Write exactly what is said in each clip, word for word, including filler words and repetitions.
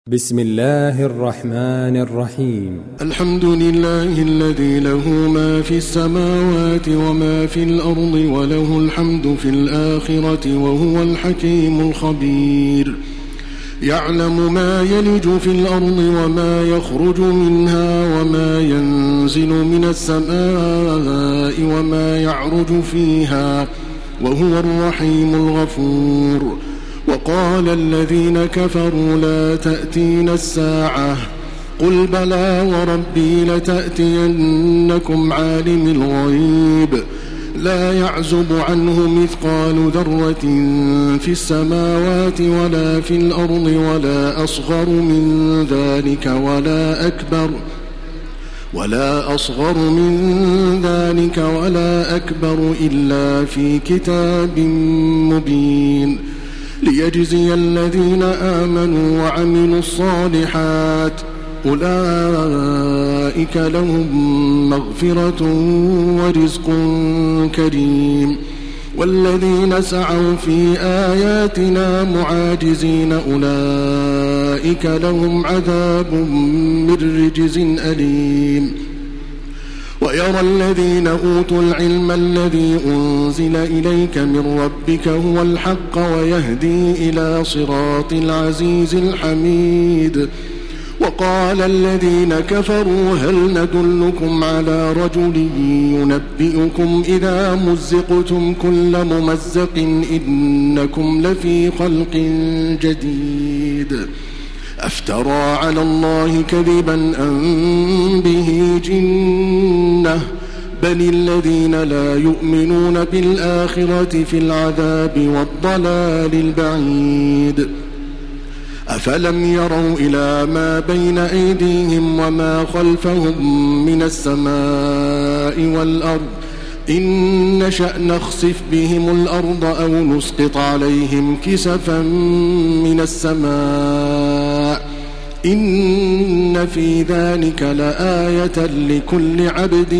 بسم الله الرحمن الرحيم. الحمد لله الذي له ما في السماوات وما في الأرض وله الحمد في الآخرة وهو الحكيم الخبير. يعلم ما يلج في الأرض وما يخرج منها وما ينزل من السماء وما يعرج فيها وهو الرحيم الغفور. وقال الذين كفروا لا تأتينا الساعة قل بلى وربي لتأتينكم عالم الغيب لا يعزب عنه مثقال ذرة في السماوات ولا في الأرض ولا أصغر من ذلك ولا أكبر ولا أصغر من ذلك ولا أكبر إلا في كتاب مبين ليجزي الذين آمنوا وعملوا الصالحات أولئك لهم مغفرة ورزق كريم. والذين سعوا في آياتنا معاجزين أولئك لهم عذاب من رجز أليم. ويرى الذين أوتوا العلم الذي أنزل إليك من ربك هو الحق ويهدي إلى صراط العزيز الحميد. وقال الذين كفروا هل ندلكم على رجل ينبئكم إذا مزقتم كل ممزق إنكم لفي خلق جديد أفترى على الله كذبا أم به جنة بل الذين لا يؤمنون بالآخرة في العذاب والضلال البعيد. أفلم يروا إلى ما بين أيديهم وما خلفهم من السماء والأرض إن نشأ نخسف بهم الأرض أو نسقط عليهم كسفا من السماء إن في ذلك لآية لكل عبد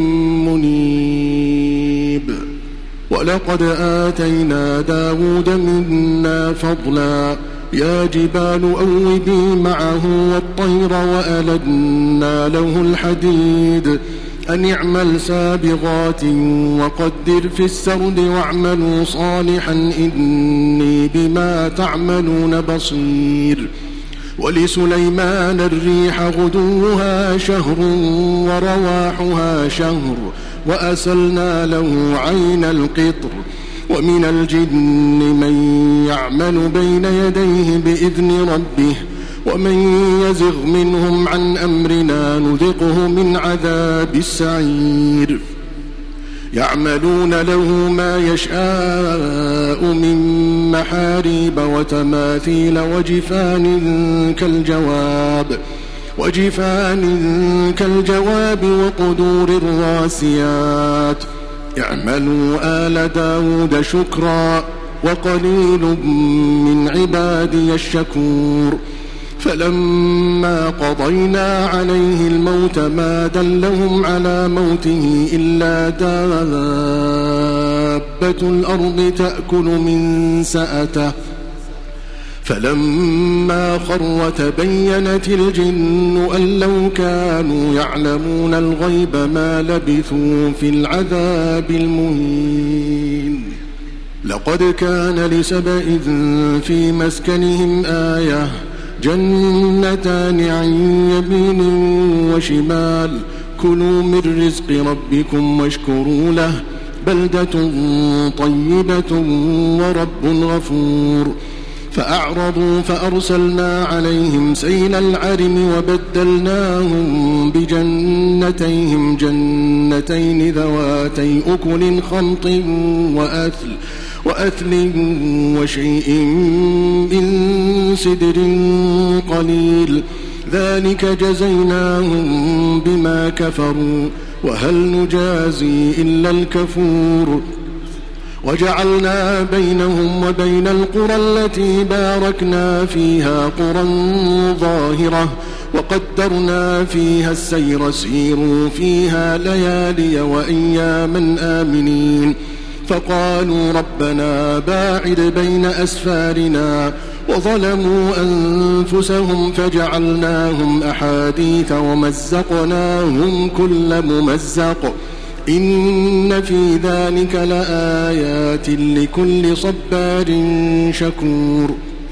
منيب. ولقد آتينا داود منا فضلا يا جبال أوبي معه والطير وألنا له الحديد أن اعمل سابغات وقدر في السرد واعملوا صالحا إني بما تعملون بصير. ولسليمان الريح غدوها شهر ورواحها شهر وأسلنا له عين القطر. ومن الجن من يعمل بين يديه بإذن ربه ومن يزغ منهم عن أمرنا نذقه من عذاب السعير. يعملون له ما يشاء من محاريب وتماثيل وجفان كالجواب وجفان كالجواب وقدور الراسيات. اعملوا آل داود شكرا وقليل من عبادي الشكور. فلما قضينا عليه الموت ما دلهم على موته إلا دابة الأرض تأكل من سأته فلما خر تبينت الجن أن لو كانوا يعلمون الغيب ما لبثوا في العذاب المهين. لقد كان لسبإ في مسكنهم آية جنتان عن يمين وشمال كلوا من رزق ربكم واشكروا له بلدة طيبة ورب غفور. فأعرضوا فأرسلنا عليهم سيل العرم وبدلناهم بجنتيهم جنتين ذواتي أكل خمط وأثل وأثل وشيء من سدر قليل ذلك جزيناهم بما كفروا وهل نجازي إلا الكفور. وجعلنا بينهم وبين القرى التي باركنا فيها قرى ظاهرة وقدرنا فيها السير سيروا فيها ليالي وأياما آمنين. فقالوا ربنا باعد بين أسفارنا وظلموا أنفسهم فجعلناهم أحاديث ومزقناهم كل ممزق إن في ذلك لآيات لكل صبار شكور.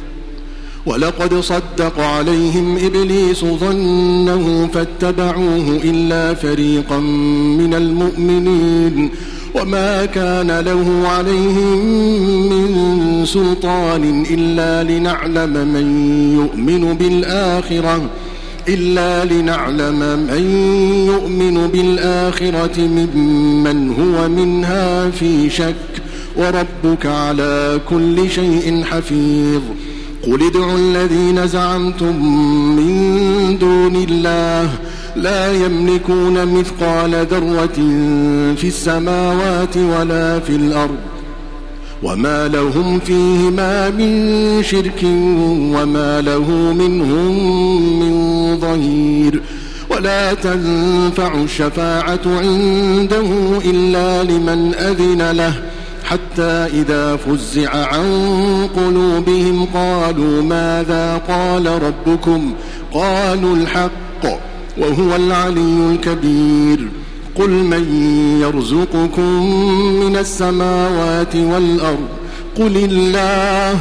ولقد صدق عليهم إبليس ظنه فاتبعوه إلا فريقا من المؤمنين وما كان له عليهم من سلطان إلا لنعلم من يؤمن بالآخرة إلا لنعلم من يؤمن بالآخرة ممن هو منها في شك وربك على كل شيء حفيظ. قل ادعوا الذين زعمتم من دون الله لا يملكون مثقال ذرة في السماوات ولا في الأرض وما لهم فيهما من شرك وما له منهم من ظهير. ولا تنفع الشفاعة عنده إلا لمن أذن له حتى إذا فزع عن قلوبهم قالوا ماذا قال ربكم قالوا الحق وهو العلي الكبير. قل من يرزقكم من السماوات والأرض قل الله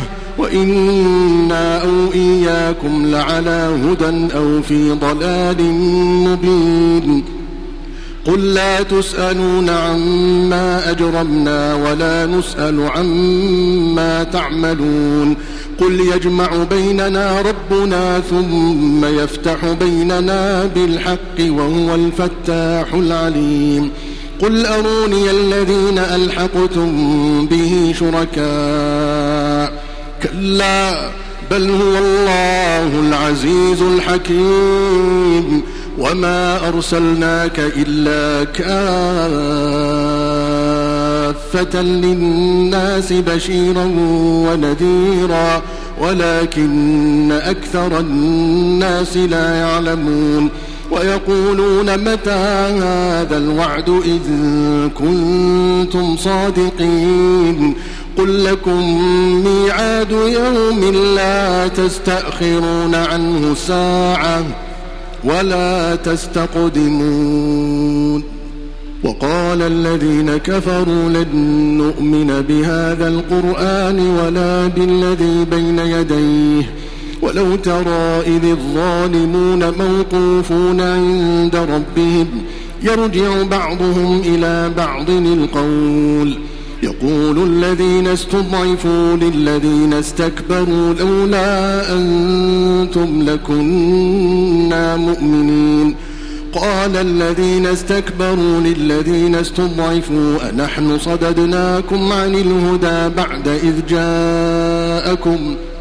وإنا أو إياكم لعلى هدى أو في ضلال مبين. قل لا تسألون عما أجرمنا ولا نسأل عما تعملون. قل يجمع بيننا ربنا ثم يفتح بيننا بالحق وهو الفتاح العليم. قل أروني الذين ألحقتم به شركاء كلا بل هو الله العزيز الحكيم. وما أرسلناك إلا كافة للناس بشيرا ونذيرا ولكن أكثر الناس لا يعلمون. ويقولون متى هذا الوعد إذ كنتم صادقين. قل لكم ميعاد يوم لا تستأخرون عنه ساعة ولا تستقدمون. وقال الذين كفروا لن نؤمن بهذا القرآن ولا بالذي بين يديه ولو ترى إذ الظالمون موقوفون عند ربهم يرجع بعضهم إلى بعض القول يقول الذين استضعفوا للذين استكبروا لولا أنتم لكنا مؤمنين. قال الذين استكبروا للذين استضعفوا أنحن صددناكم عن الهدى بعد إذ جاءكم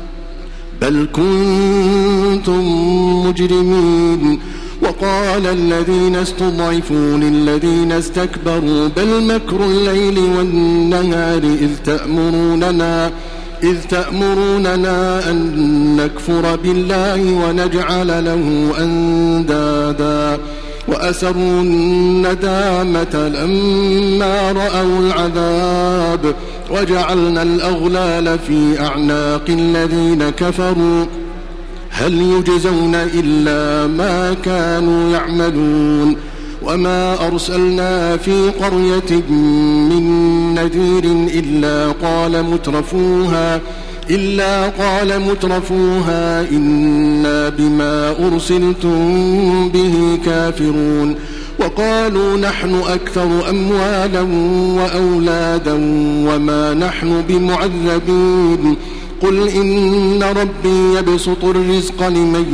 بل كنتم مجرمين. وقال الذين استضعفوا للذين استكبروا بل مكر الليل والنهار إذ تأمروننا إذ تأمروننا أن نكفر بالله ونجعل له أندادا وأسروا الندامة لما رأوا العذاب وجعلنا الأغلال في أعناق الذين كفروا هل يجزون إلا ما كانوا يعملون. وما أرسلنا في قرية من نذير إلا قال مترفوها إلا قال مترفوها إنا بما أرسلتم به كافرون. وقالوا نحن أكثر أموالا وأولادا وما نحن بمعذبين. قل إن ربي يبسط الرزق لمن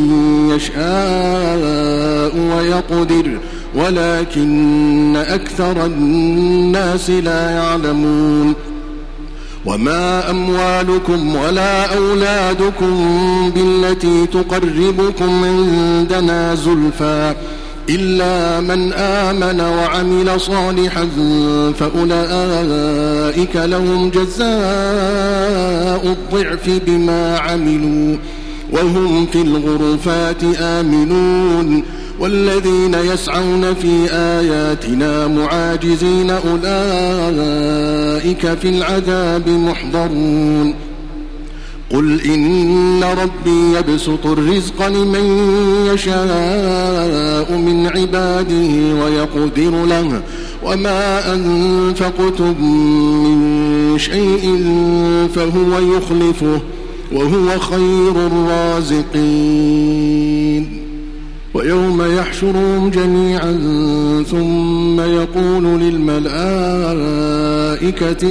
يشاء ويقدر ولكن أكثر الناس لا يعلمون. وما أموالكم ولا أولادكم بالتي تقربكم عندنا زلفى إلا من آمن وعمل صالحا فأولئك لهم جزاء الضعف بما عملوا وهم في الغرفات آمنون. والذين يسعون في آياتنا معاجزين أولئك في العذاب محضرون. قل إن ربي يبسط الرزق لمن يشاء من عباده ويقدر له وما أنفقتم من شيء فهو يخلفه وهو خير الرازقين. ويوم يحشرهم جميعا ثم يقول للملائكة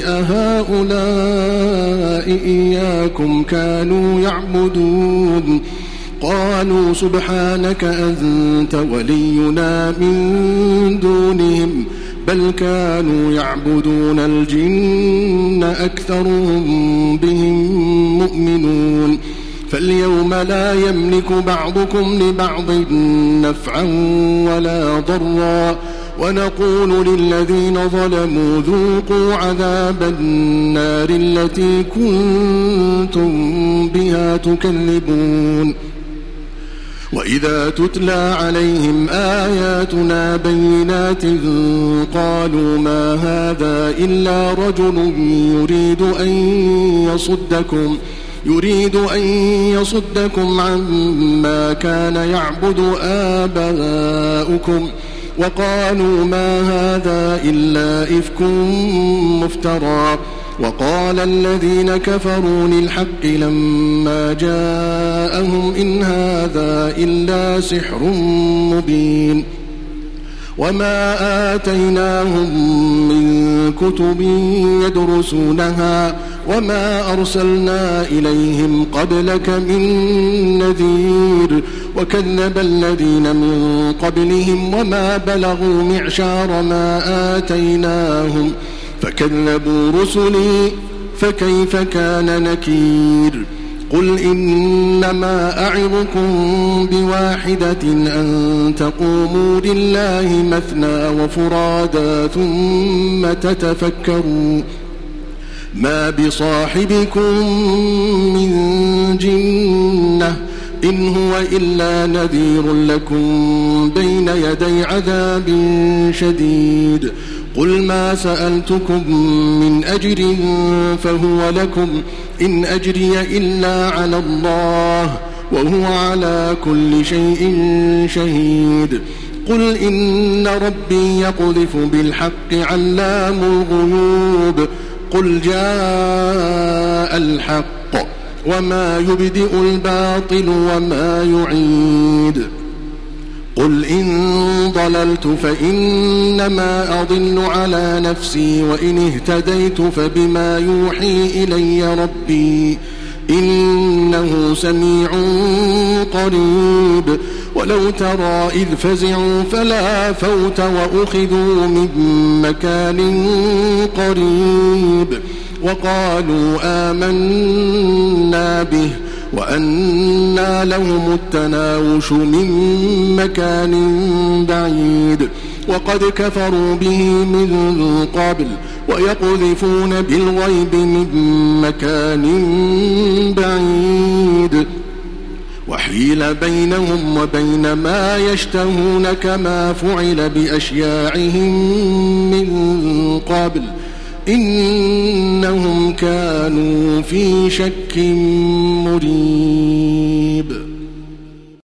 أهؤلاء إياكم كانوا يعبدون قالوا سبحانك أنت ولينا من دونهم بل كانوا يعبدون الجن أكثرهم بهم مؤمنون. فاليوم لا يملك بعضكم لبعض نفعا ولا ضرا ونقول للذين ظلموا ذوقوا عذاب النار التي كنتم بها تكذبون. وإذا تتلى عليهم آياتنا بينات قالوا ما هذا إلا رجل يريد أن يصدكم يريد أن يصدكم عما كان يعبد آباؤكم وقالوا ما هذا إلا إفك مفترى. وقال الذين كفروا للحق لما جاءهم إن هذا إلا سحر مبين. وما آتيناهم من كتب يدرسونها وما أرسلنا إليهم قبلك من نذير وكذب الذين من قبلهم وما بلغوا معشار ما آتيناهم فكذبوا رسلي فكيف كان نكير. قل إنما أعظكم بواحدة أن تقوموا لله مثنى وفرادا ثم تتفكروا ما بصاحبكم من جنة إن هو إلا نذير لكم بين يدي عذاب شديد. قل ما سألتكم من أجر فهو لكم إن أجري إلا على الله وهو على كل شيء شهيد. قل إن ربي يقذف بالحق علام الغيوب. قل جاء الحق وما يبدئ الباطل وما يعيد. قل إن ضللت فإنما أضل على نفسي وإن اهتديت فبما يوحي إلي ربي إنه سميع قريب. ولو ترى إذ فزعوا فلا فوت وأخذوا من مكان قريب وقالوا آمنا به وأنى لهم التناوش من مكان بعيد وقد كفروا به من قبل ويقذفون بالغيب من مكان بعيد وحيل بينهم وبين ما يشتهون كما فعل بأشياعهم من قبل إنهم كانوا في شك مريب.